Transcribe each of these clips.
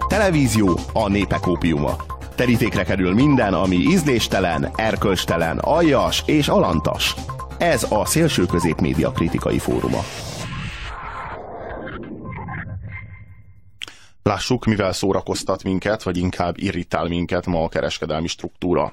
Televízió a népek ópiuma. Terítékre kerül minden, ami ízléstelen, erkölcstelen, aljas és alantas. Ez a Szélső Közép Média Kritikai Fóruma. Lássuk, mivel szórakoztat minket, vagy inkább irritál minket ma a kereskedelmi struktúra.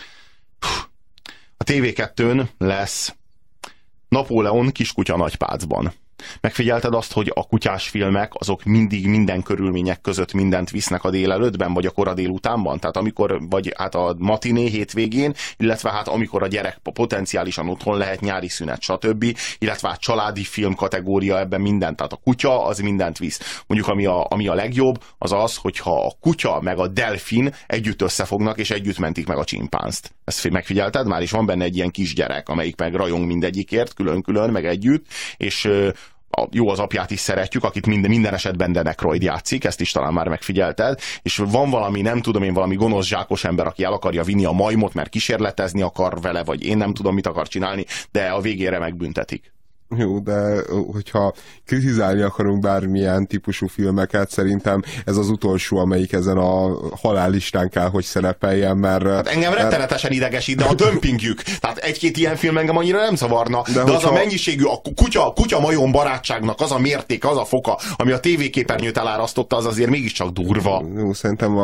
A TV2-n lesz Napóleon kiskutya Nagypácban. Megfigyelted azt, hogy a kutyás filmek azok mindig minden körülmények között mindent visznek a délelőttben, vagy a kora délutánban? Tehát amikor, vagy hát a matiné hétvégén, illetve hát amikor a gyerek potenciálisan otthon lehet, nyári szünet, stb. Illetve hát családi film kategória, ebben mindent. Tehát a kutya az mindent visz. Mondjuk ami a legjobb, az az, hogyha a kutya meg a delfin együtt összefognak, és együtt mentik meg a csimpánzt. Ezt megfigyelted? Már is van benne egy ilyen kisgyerek, amelyik meg rajong mindegyikért, külön-külön, meg együtt, és jó, az apját is szeretjük, akit minden esetben Dan Aykroyd játszik, ezt is talán már megfigyelted, és van valami, nem tudom én, valami gonosz zsákos ember, aki el akarja vinni a majmot, mert kísérletezni akar vele, vagy én nem tudom, mit akar csinálni, de a végére megbüntetik. Jó, de hogyha kritizálni akarunk bármilyen típusú filmeket, szerintem ez az utolsó, amelyik ezen a halállistán kell, hogy szerepeljen, mert... Hát engem rettenetesen idegesít, de a dömpingjük. Tehát egy-két ilyen film engem annyira nem zavarna, de az a mennyiségű, a kutya-majom barátságnak az a mértéke, az a foka, ami a tévéképernyőt elárasztotta, az azért mégiscsak durva. Jó, szerintem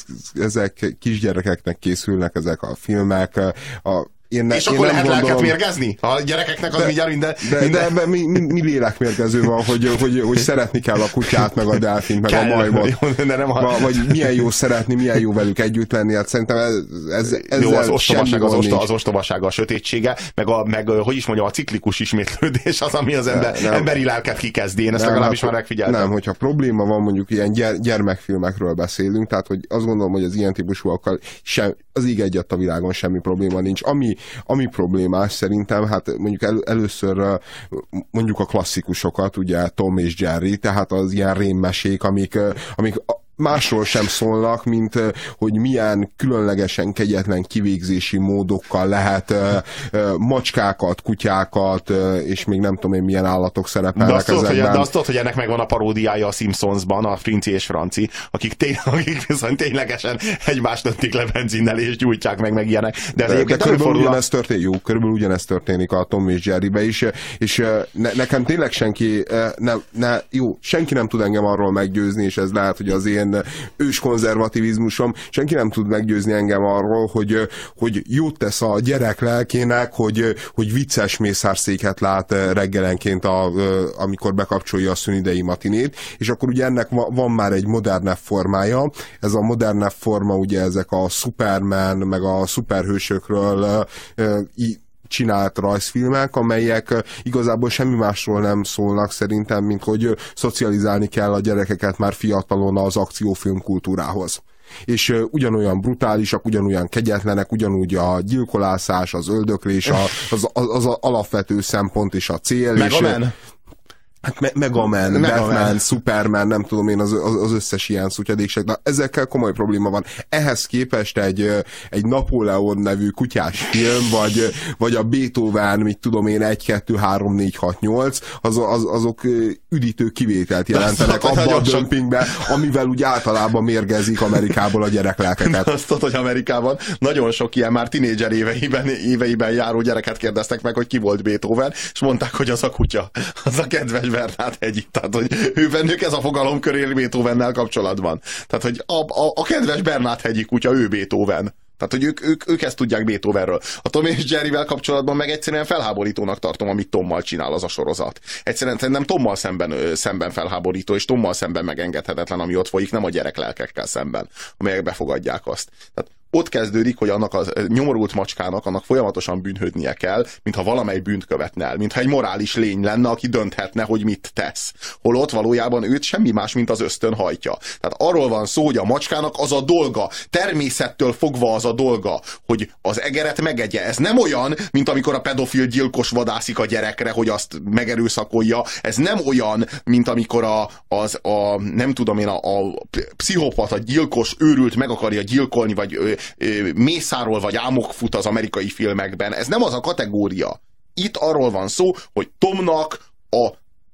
ezek kisgyerekeknek készülnek ezek a filmek, és akkor lehet lelket mérgezni? A gyerekeknek az mindjárt minden... De mi lélekmérgező van, hogy szeretni kell a kutyát, meg a delfint, meg a majmot. Vagy milyen jó szeretni, milyen jó velük együtt lenni. Hát szerintem ez jó, az ostobasága, a sötétsége, meg hogy is mondjam, a ciklikus ismétlődés az, ami az emberi lelket kikezdi. Én ezt legalábbis már megfigyeltem. Nem, hogyha probléma van, mondjuk ilyen gyermekfilmekről beszélünk, tehát hogy azt gondolom, hogy az ilyen típusúakkal az ég egyet a világon semmi probléma nincs. Ami problémás szerintem, hát mondjuk először mondjuk a klasszikusokat, ugye Tom és Jerry, tehát az ilyen rémmesék, amik másról sem szólnak, mint hogy milyen különlegesen kegyetlen kivégzési módokkal lehet macskákat, kutyákat, és még nem tudom én milyen állatok szerepelnek ezekben. De azt tudod, hogy ennek megvan a paródiája a Simpsonsban, a Frinci és Franci, akik viszont ténylegesen egymást öntik le benzinnel és gyújtják meg ilyenek. De körülbelül ugyanezt történik a Tom és Jerrybe is, és nekem tényleg senki nem tud engem arról meggyőzni, és ez lehet, hogy az én ős konzervativizmusom, senki nem tud meggyőzni engem arról, hogy jót tesz a gyerek lelkének, hogy vicces mészárszéket lát reggelenként, amikor bekapcsolja a szünidei matinét, és akkor ugye ennek van már egy modernebb formája. Ez a modernebb forma, ugye ezek a Superman, meg a szuperhősökről csinált rajzfilmek, amelyek igazából semmi másról nem szólnak szerintem, mint hogy szocializálni kell a gyerekeket már fiatalon az akciófilm kultúrához. És ugyanolyan brutálisak, ugyanolyan kegyetlenek, ugyanúgy a gyilkolászás, az öldöklés, az alapvető szempont és a cél. Hát Megaman, Batman, Superman, nem tudom én, az összes ilyen szutyadéksek, de ezekkel komoly probléma van. Ehhez képest egy Napóleon nevű kutyás film, vagy a Beethoven, mit tudom én, 1, 2, 3, 4, 6, 8, azok üdítő kivételt jelentenek abba a dömpingbe, amivel úgy általában mérgezik Amerikából a gyereklelkeket. Azt tudod, hogy Amerikában nagyon sok ilyen már tinédzser éveiben járó gyereket kérdeztek meg, hogy ki volt Beethoven, és mondták, hogy az a kutya, az a kedves Bernát hegyi. Tehát, hogy ő bennük ez a fogalomkör Beethovennel kapcsolatban. Tehát, hogy a kedves Bernát hegyi kutya, ő Beethoven. Tehát, hogy ők ezt tudják Beethovenről. A Tom és Jerryvel kapcsolatban meg egyszerűen felháborítónak tartom, amit Tommal csinál az a sorozat. Egyszerűen nem Tommal szemben felháborító, és Tommal szemben megengedhetetlen, ami ott folyik, nem a gyereklelkekkel szemben, amelyek befogadják azt. Tehát ott kezdődik, hogy annak a nyomorult macskának annak folyamatosan bűnhődnie kell, mintha valamely bűnt követne el, mintha egy morális lény lenne, aki dönthetne, hogy mit tesz. Holott valójában őt semmi más, mint az ösztön hajtja. Tehát arról van szó, hogy a macskának az a dolga, természettől fogva az a dolga, hogy az egeret megegye. Ez nem olyan, mint amikor a pedofil gyilkos vadászik a gyerekre, hogy azt megerőszakolja. Ez nem olyan, mint amikor nem tudom én, a pszichopata gyilkos őrült meg akarja gyilkolni, vagy mészárol, vagy ámok fut az amerikai filmekben. Ez nem az a kategória. Itt arról van szó, hogy Tomnak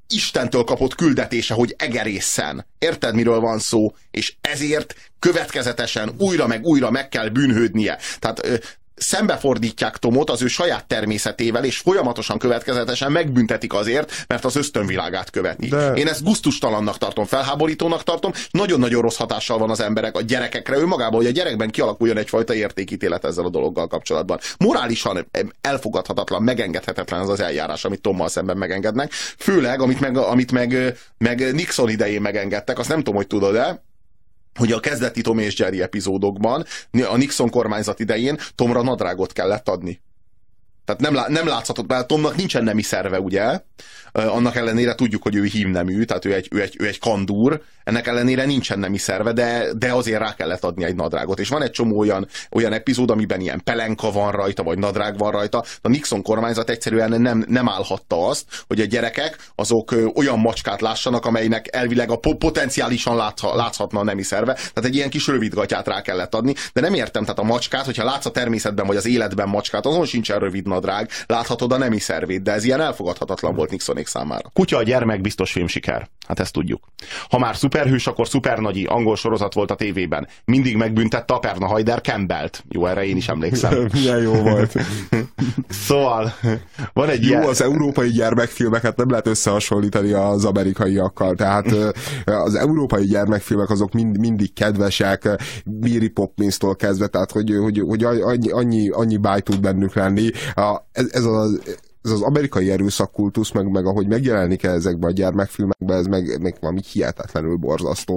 Istentől kapott küldetése, hogy egerészen. Érted, miről van szó? És ezért következetesen újra meg kell bűnhődnie. Tehát szembefordítják Tomot az ő saját természetével, és folyamatosan, következetesen megbüntetik azért, mert az ösztönvilágát követi. Én ezt gusztustalannak tartom, felháborítónak tartom, nagyon-nagyon rossz hatással van az emberek, a gyerekekre, önmagában, hogy a gyerekben kialakuljon egyfajta értékítélet ezzel a dologgal kapcsolatban. Morálisan elfogadhatatlan, megengedhetetlen az az eljárás, amit Tommal szemben megengednek, főleg, amit meg Nixon idején megengedtek, azt nem tudom, hogy tudod-e, hogy a kezdeti Tom és Jerry epizódokban, a Nixon kormányzat idején Tomra nadrágot kellett adni. Tehát nem látszhatott, mert Tomnak nincsen nemi szerve, ugye? Annak ellenére tudjuk, hogy ő hímnemű, tehát ő egy kandúr, ennek ellenére nincsen nemi szerve, de azért rá kellett adni egy nadrágot. És van egy csomó olyan epizód, amiben ilyen pelenka van rajta, vagy nadrág van rajta. A Nixon kormányzat egyszerűen nem állhatta azt, hogy a gyerekek azok olyan macskát lássanak, amelynek elvileg a potenciálisan láthatna a nemi szerve. Tehát egy ilyen kis rövidgatját rá kellett adni. De nem értem, tehát a macskát, hogyha látsz a természetben, vagy az életben macskát, azon sincsen rövid nadrág, láthatod a nemi szervét, de ez ilyen elfogadhatatlan volt Nixonék számára. Kutya a gyermek biztos filmsiker. Hát ezt tudjuk. Ha már szuperhős, akkor szupernagyi angol sorozat volt a tévében. Mindig megbüntette a Perna Hajder Campbellt. Jó, erre én is emlékszem. Milyen jó volt. Szóval van egy jó, az európai gyermekfilmeket nem lehet összehasonlítani az amerikaiakkal. Tehát az európai gyermekfilmek azok mindig kedvesek, Mary Poppins-tól kezdve, tehát hogy annyi báj tud bennük lenni. Ez az amerikai erőszakkultusz, meg ahogy megjelenik ezekben a gyermekfilmekben, ez meg valami hihetetlenül borzasztó.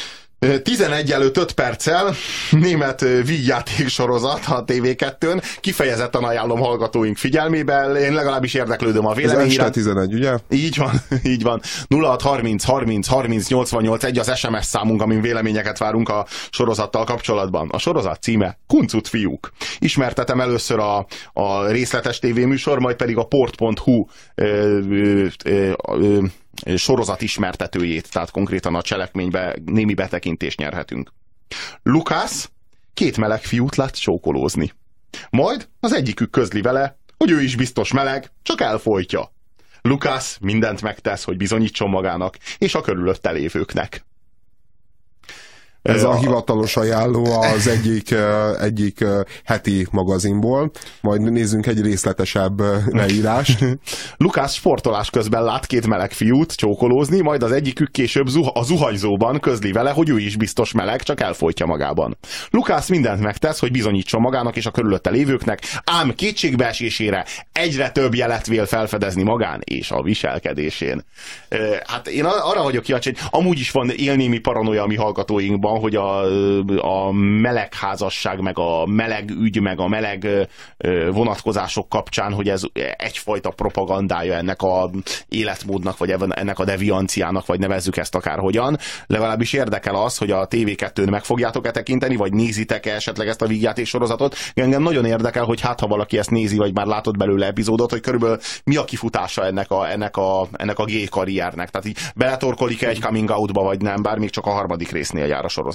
11 előtt 5 perccel német vígjáték sorozat a TV2-n. Kifejezetten ajánlom hallgatóink figyelmébe. Én legalábbis érdeklődöm a véleményre. Ez este 11, ugye? Így van. 0630 30 30 88 1 az SMS számunk, amin véleményeket várunk a sorozattal kapcsolatban. A sorozat címe Kuncut fiúk. Ismertetem először a részletes tévéműsor, majd pedig a port.hu sorozat ismertetőjét, tehát konkrétan a cselekménybe némi betekintést nyerhetünk. Lukász 2 meleg fiút lát csókolózni. Majd az egyikük közli vele, hogy ő is biztos meleg, csak elfojtja. Lukász mindent megtesz, hogy bizonyítson magának és a körülötte lévőknek. Ez a hivatalos ajánló az egyik heti magazinból. Majd nézzünk egy részletesebb leírást. Lukász sportolás közben lát 2 meleg fiút csókolózni, majd az egyikük később a zuhanyzóban közli vele, hogy ő is biztos meleg, csak elfojtja magában. Lukász mindent megtesz, hogy bizonyítson magának és a körülötte lévőknek, ám kétségbeesésére egyre több jelet vél felfedezni magán és a viselkedésén. Hát én arra vagyok kíváncsi, hogy amúgy is van élnémi paranoia a mi hallgatóinkban, hogy a melegházasság, meg a meleg ügy, meg a meleg vonatkozások kapcsán, hogy ez egyfajta propagandája ennek a életmódnak, vagy ennek a devianciának, vagy nevezzük ezt akárhogyan. Legalábbis érdekel az, hogy a TV2-n meg fogjátok-e tekinteni, vagy nézitek-e esetleg ezt a vígjáték sorozatot. Engem nagyon érdekel, hogy hát ha valaki ezt nézi, vagy már látott belőle epizódot, hogy körülbelül mi a kifutása ennek a gay karriernek. Tehát így beletorkolik-e egy coming outba, vagy nem, bár még csak a 3. résznél jár a sorozat.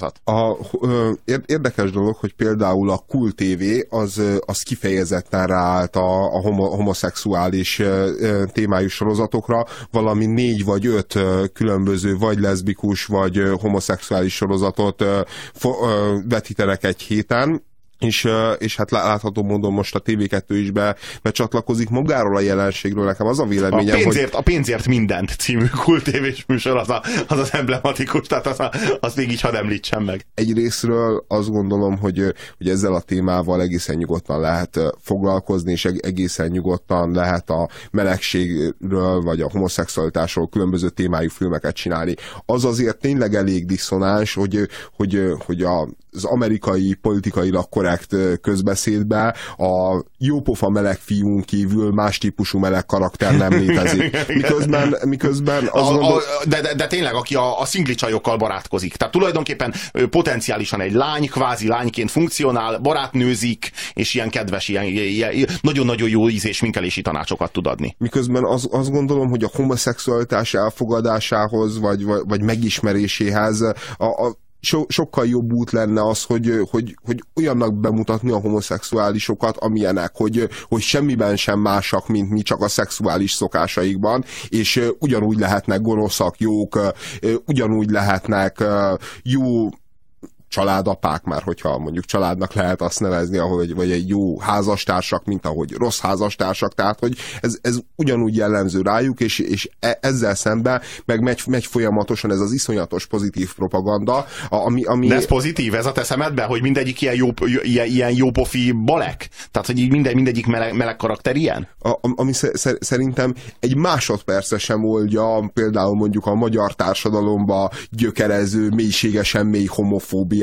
Érdekes dolog, hogy például a Cool TV az kifejezetten ráállt a homoszexuális témájú sorozatokra, valami 4 vagy 5 különböző vagy leszbikus, vagy homoszexuális sorozatot vetítenek egy héten, és hát látható módon most a TV2 is becsatlakozik magáról a jelenségről. Nekem az a véleményem, a pénzért mindent című Cool TV-s műsor az emblematikus, tehát azt még így hadd említsem meg. Egyrészről azt gondolom, hogy ezzel a témával egészen nyugodtan lehet foglalkozni, és egészen nyugodtan lehet a melegségről, vagy a homoszexualitásról különböző témájú filmeket csinálni. Az azért tényleg elég diszonáns, hogy az amerikai politikailag korrekt közbeszédbe a jópofa meleg fiún kívül más típusú meleg karakter nem létezik. Miközben de tényleg, aki a szingli csajokkal barátkozik. Tehát tulajdonképpen potenciálisan egy lány, kvázi lányként funkcionál, barátnőzik, és ilyen kedves, ilyen nagyon-nagyon jó ízés minkelési tanácsokat tud adni. Miközben azt gondolom, hogy a homoszexualitás elfogadásához, vagy megismeréséhez sokkal jobb út lenne az, hogy olyannak bemutatni a homoszexuálisokat, amilyenek, hogy semmiben sem másak, mint mi, csak a szexuális szokásaikban, és ugyanúgy lehetnek gonoszak, jók, ugyanúgy lehetnek jó családapák, már hogyha mondjuk családnak lehet azt nevezni, vagy egy jó házastársak, mint ahogy rossz házastársak, tehát hogy ez ugyanúgy jellemző rájuk, és ezzel szemben meg megy folyamatosan ez az iszonyatos pozitív propaganda, ami... De ez pozitív, ez a te szemedben, hogy mindegyik ilyen jópofi balek? Tehát, hogy így mindegyik meleg karakter ilyen? Ami szerintem egy másodpercre sem oldja például mondjuk a magyar társadalomba gyökerező, mélységesen mély homofóbia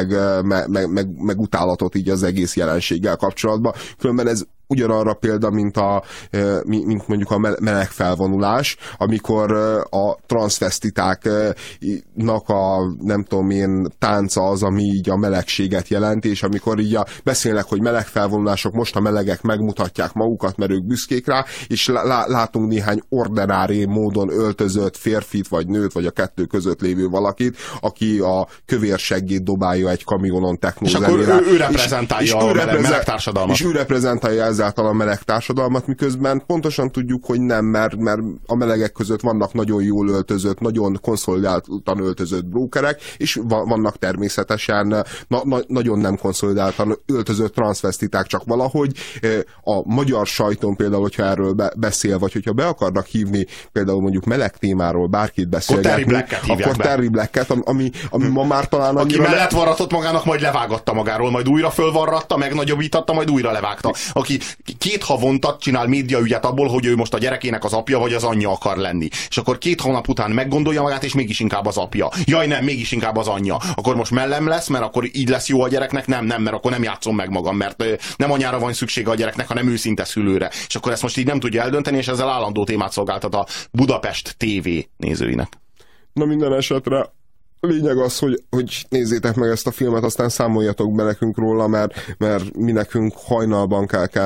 meg utálatot így az egész jelenséggel kapcsolatban. Különben ez ugyanarra példa, mint mondjuk a meleg felvonulás, amikor a transzvestitáknak a nem tudom én tánca az, ami így a melegséget jelenti, és amikor így beszélnek, hogy meleg felvonulások, most a melegek megmutatják magukat, mert ők büszkék rá, és látunk néhány ordinári módon öltözött férfit, vagy nőt, vagy a kettő között lévő valakit, aki a kövérseggét dobálja egy kamionon technózenére. És akkor ő reprezentálja a meleg társadalmat. És ő reprezentálja ezáltal a meleg társadalmat, miközben pontosan tudjuk, hogy nem, mert a melegek között vannak nagyon jól öltözött, nagyon konszolidáltan öltözött brókerek, és vannak természetesen nagyon nem konszolidáltan öltözött transzvestiták, csak valahogy a magyar sajton például, hogyha erről beszél, vagy hogyha be akarnak hívni például mondjuk meleg témáról bárkit beszélgetni, akkor Terry Blacket, ami ma már talán annyira... Aki mellett varratott magának, majd levágatta magáról, majd újra fölvarratta, megnagyobbítatta, majd újra levágta. Aki 2 havonta csinál médiaügyet abból, hogy ő most a gyerekének az apja vagy az anyja akar lenni. És akkor 2 hónap után meggondolja magát, és mégis inkább az apja. Jaj, nem, mégis inkább az anyja. Akkor most mellem lesz, mert akkor így lesz jó a gyereknek? Nem, mert akkor nem játszom meg magam, mert nem anyára van szüksége a gyereknek, hanem őszinte szülőre. És akkor ezt most így nem tudja eldönteni, és ezzel állandó témát szolgáltat a Budapest TV nézőinek. Na minden esetre lényeg az, hogy nézzétek meg ezt a filmet, aztán számoljatok be nekünk róla, mert mi nekünk hajnalban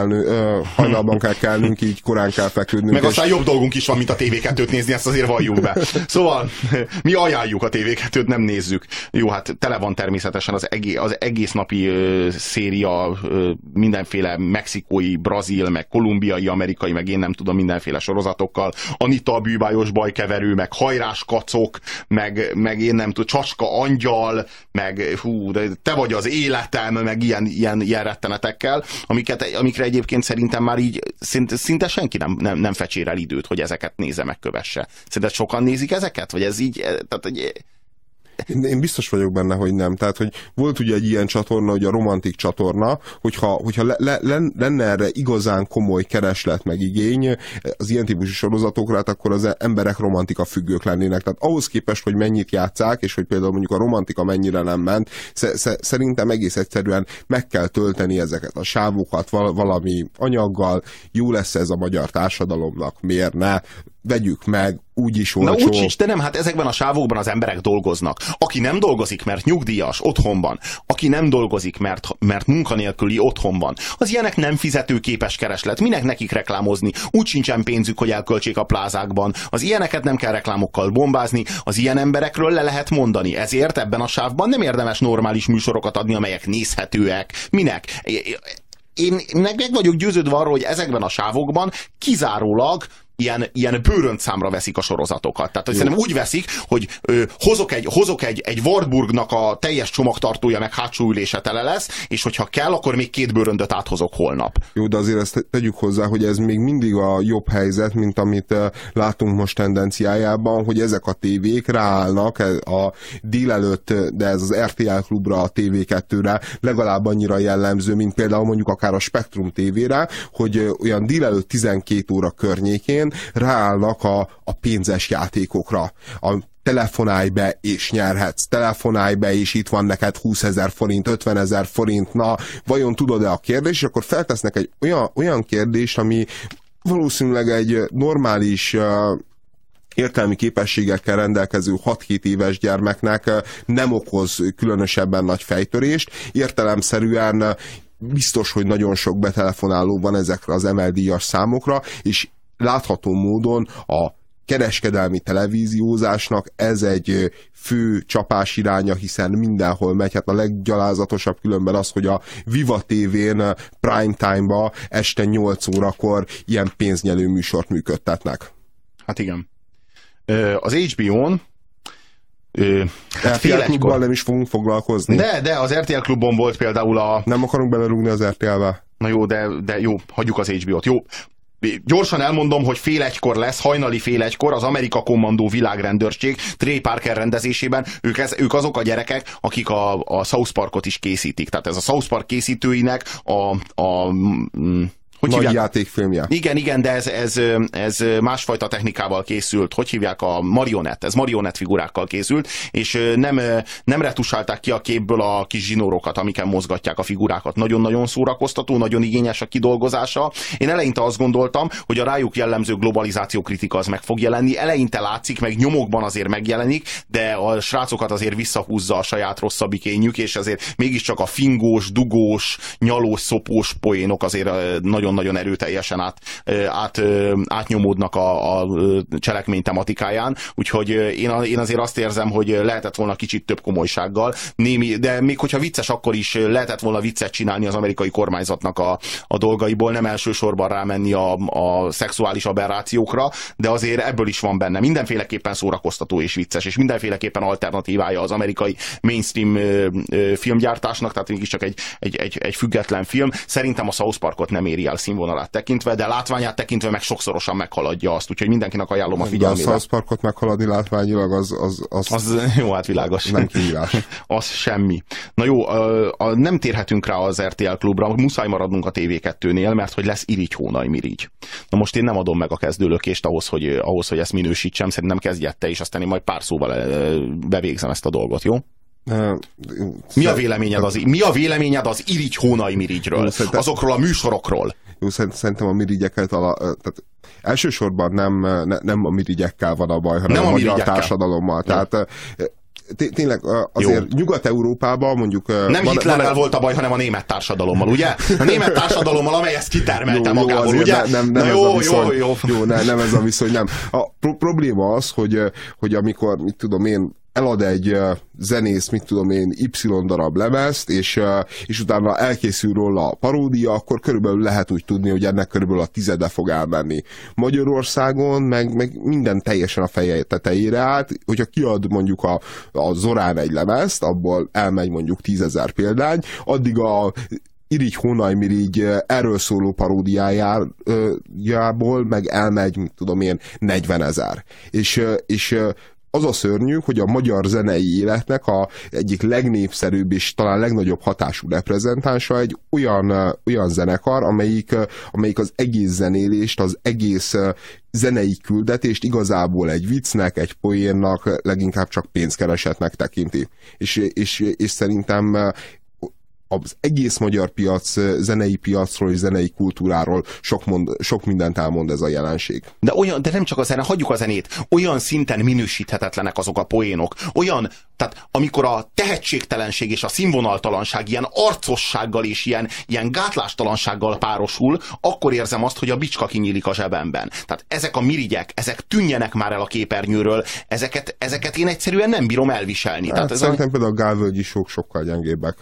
kell kelnünk, így korán kell feküdnünk. Meg aztán jobb dolgunk is van, mint a TV2-t nézni, ezt azért valljuk be. Szóval mi ajánljuk a TV2-t, nem nézzük. Jó, hát tele van természetesen az egész napi széria mindenféle mexikói, brazil, meg kolumbiai, amerikai, meg én nem tudom, mindenféle sorozatokkal. Anita a bűbájos bajkeverő, meg hajrás kacok, meg én nem tudom, Csacska angyal, meg de te vagy az életem, meg ilyen rettenetekkel, amikre egyébként szerintem már így szinte senki nem fecsér el időt, hogy ezeket nézze, megkövesse. Szerinted sokan nézik ezeket? Vagy ez így... Tehát, én biztos vagyok benne, hogy nem. Tehát, hogy volt ugye egy ilyen csatorna, hogy a romantik csatorna, hogyha lenne erre igazán komoly kereslet meg igény az ilyen típusú sorozatokra, akkor az emberek romantika függők lennének. Tehát ahhoz képest, hogy mennyit játsszák, és hogy például mondjuk a romantika mennyire nem ment, szerintem egész egyszerűen meg kell tölteni ezeket a sávokat valami anyaggal. Jó lesz ez a magyar társadalomnak, miért ne? Vegyük meg, úgyis olcsó. Na úgy sincs, de nem, hát ezekben a sávokban az emberek dolgoznak. Aki nem dolgozik, mert nyugdíjas, otthon van. Aki nem dolgozik, mert munkanélküli, otthon van. Az ilyenek nem fizetőképes kereslet. Minek nekik reklámozni? Úgy sincsen pénzük, hogy elköltsék a plázákban. Az ilyeneket nem kell reklámokkal bombázni, az ilyen emberekről le lehet mondani. Ezért ebben a sávban nem érdemes normális műsorokat adni, amelyek nézhetőek. Minek? Én meg vagyok győződve arról, hogy ezekben a sávokban ilyen bőröntszámra veszik a sorozatokat. Tehát, hogy szerintem úgy veszik, hogy hozok egy Wartburgnak a teljes csomagtartója meg hátsó ülése tele lesz, és hogyha kell, akkor még 2 bőröndöt áthozok holnap. Jó, de azért ezt tegyük hozzá, hogy ez még mindig a jobb helyzet, mint amit látunk most tendenciájában, hogy ezek a tévék ráállnak a délelőtt, de ez az RTL Klubra, a TV2-re legalább annyira jellemző, mint például mondjuk akár a Spektrum TV-re, hogy olyan délelőtt 12 óra környékén ráállnak a pénzes játékokra. Telefonálj be, és nyerhetsz. Telefonálj be, és itt van neked 20 000 forint, 50 000 forint. Na, vajon tudod-e a kérdést? És akkor feltesznek egy olyan kérdést, ami valószínűleg egy normális értelmi képességekkel rendelkező 6-7 éves gyermeknek nem okoz különösebben nagy fejtörést. Értelemszerűen biztos, hogy nagyon sok betelefonáló van ezekre az emeldíjas számokra, és látható módon a kereskedelmi televíziózásnak ez egy fő csapás iránya, hiszen mindenhol megy. Hát a leggyalázatosabb különben az, hogy a Viva TV-n prime time-ba este 8 órakor ilyen pénznyelő műsort működtetnek. Hát igen. Az HBO-n RTL Klubban nem is fogunk foglalkozni. De az RTL Klubban volt például a... Nem akarunk belerúgni az RTL-be. Na jó, de jó, hagyjuk az HBO-t. Jó. Gyorsan elmondom, hogy 12:30 lesz, hajnali 12:30 az Amerika Kommandó világrendőrség Trey Parker rendezésében. Ők azok a gyerekek, akik a South Parkot is készítik. Tehát ez a South Park készítőinek nagy játékfilmje. Igen, de ez másfajta technikával készült. Hogy hívják? A marionett. Ez marionett figurákkal készült, és nem retusálták ki a képből a kis zsinórokat, amiken mozgatják a figurákat. Nagyon-nagyon szórakoztató, nagyon igényes a kidolgozása. Én eleinte azt gondoltam, hogy a rájuk jellemző globalizáció kritika az meg fog jelenni. Eleinte látszik, meg nyomokban azért megjelenik, de a srácokat azért visszahúzza a saját rosszabbik énjük, és azért mégiscsak a fingós, dugós, nyalós, szopós poénok azért nagyon erőteljesen átnyomódnak a cselekmény tematikáján, úgyhogy én azért azt érzem, hogy lehetett volna kicsit több komolysággal, de még hogyha vicces, akkor is lehetett volna viccet csinálni az amerikai kormányzatnak a dolgaiból, nem elsősorban rámenni a szexuális aberrációkra, de azért ebből is van benne. Mindenféleképpen szórakoztató és vicces, és mindenféleképpen alternatívája az amerikai mainstream filmgyártásnak, tehát mégiscsak egy független film. Szerintem a South Parkot nem éri el színvonalát tekintve, de látványát tekintve meg sokszorosan meghaladja azt, úgyhogy mindenkinek ajánlom a figyelmére. De a South Parkot meghaladni látványilag az jó, hát világos. Nem kihívás. Az semmi. Na jó, nem térhetünk rá az RTL Klubra, muszáj maradnunk a TV2-nél, mert hogy lesz irigy-hónaj-mirigy. Na most én nem adom meg a kezdőlökést ahhoz, hogy ezt minősítsem, szerintem kezdj te, és aztán én majd pár szóval bevégzem ezt a dolgot, jó? Mi a véleményed az irigy-hónaj-mirigyről? Azokról a műsorokról? Jó, szerintem a mirigyeket tehát elsősorban nem a mirigyekkel van a baj, hanem a magyar társadalommal. Tehát tényleg azért Nyugat-Európában mondjuk... Nem Hitlerrel volt a baj, hanem a német társadalommal, ugye? A német társadalommal, amely ezt kitermelte magából, ugye? Nem ez a viszony, nem. A probléma az, hogy amikor, mit tudom én, elad egy zenész, mit tudom én, Y darab lemezt, és utána elkészül róla a paródia, akkor körülbelül lehet úgy tudni, hogy ennek körülbelül a 10 fog elmenni. Magyarországon meg minden teljesen a feje tetejére állt, hogyha kiad mondjuk a Zorán egy lemezt, abból elmegy mondjuk 10 000 példány, addig a irigy-hónaj-mirigy erről szóló paródiájából meg elmegy, mit tudom én, 40 000. És az a szörnyű, hogy a magyar zenei életnek egyik legnépszerűbb és talán legnagyobb hatású reprezentánsa egy olyan zenekar, amelyik az egész zenélést, az egész zenei küldetést igazából egy viccnek, egy poénnak, leginkább csak pénzkeresetnek tekinti. És szerintem az egész magyar piac, zenei piacról és zenei kultúráról sok mindent elmond ez a jelenség. De nem csak a zene, hagyjuk a zenét. Olyan szinten minősíthetetlenek azok a poénok. Tehát amikor a tehetségtelenség és a színvonaltalanság ilyen arcossággal és ilyen gátlástalansággal párosul, akkor érzem azt, hogy a bicska kinyílik a zsebemben. Tehát ezek a mirigyek, ezek tűnjenek már el a képernyőről, ezeket én egyszerűen nem bírom elviselni. Hát, tehát szerintem például a Gálvölgyi Show sokkal gyengébbek.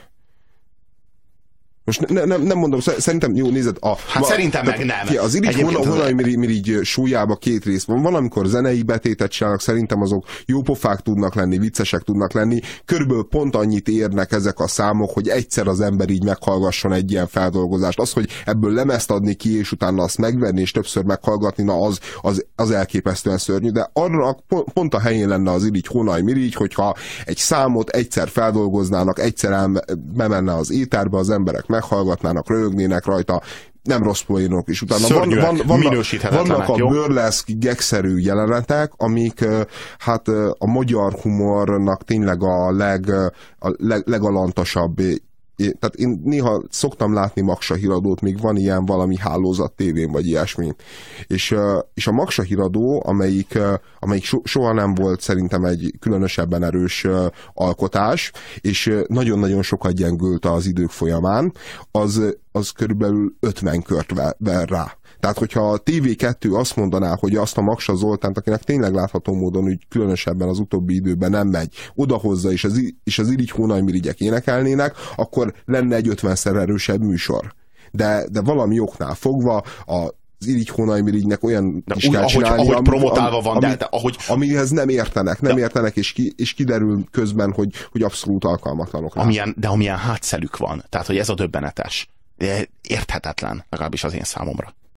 Most nem mondom, szerintem, jó, nézed, szerintem meg nem. Az irigy-hónaj-mirigy súlyába 2 rész van. Van, amikor zenei betétet csinálnak, szerintem azok jópofák tudnak lenni, viccesek tudnak lenni. Körülbelül pont annyit érnek ezek a számok, hogy egyszer az ember így meghallgasson egy ilyen feldolgozást. Az, hogy ebből lemezt adni ki, és utána azt megvenni, és többször meghallgatni, na az elképesztően szörnyű. De arra pont a helyén lenne az irigy-hónaj-mirigy, hogyha egy számot egyszer feldolgoznának, egyszer bemenne az éterbe, az emberek meghallgatnának, röhögnének rajta, nem rossz poénok is. Utána vannak a burleszk, gegszerű jelenetek, amik hát a magyar humornak tényleg a legalantasabb. Tehát én néha szoktam látni Maksa Híradót, még van ilyen valami hálózat tévén, vagy ilyesmi. És a Maksa Híradó, amelyik soha nem volt szerintem egy különösebben erős alkotás, és nagyon-nagyon sokat gyengült az idők folyamán, az az körülbelül 50 kört ver rá. Tehát, hogyha a TV2 azt mondaná, hogy azt a Maksa Zoltánt, akinek tényleg látható módon, hogy különösebben az utóbbi időben nem megy, odahozza, és az Irigy Hónajmirigyek énekelnének, akkor lenne egy 50-szer erősebb műsor. De valami oknál fogva az Irigy Hónajmirigynek olyan is kell csinálni, ahogy promotálva van, de ahogy... amihez nem értenek, és kiderül közben, hogy abszolút alkalmatlanok rá. Amilyen hátszelük van. Tehát, hogy ez a döbbenetes. De érthetetlen, legalábbis az én számomra.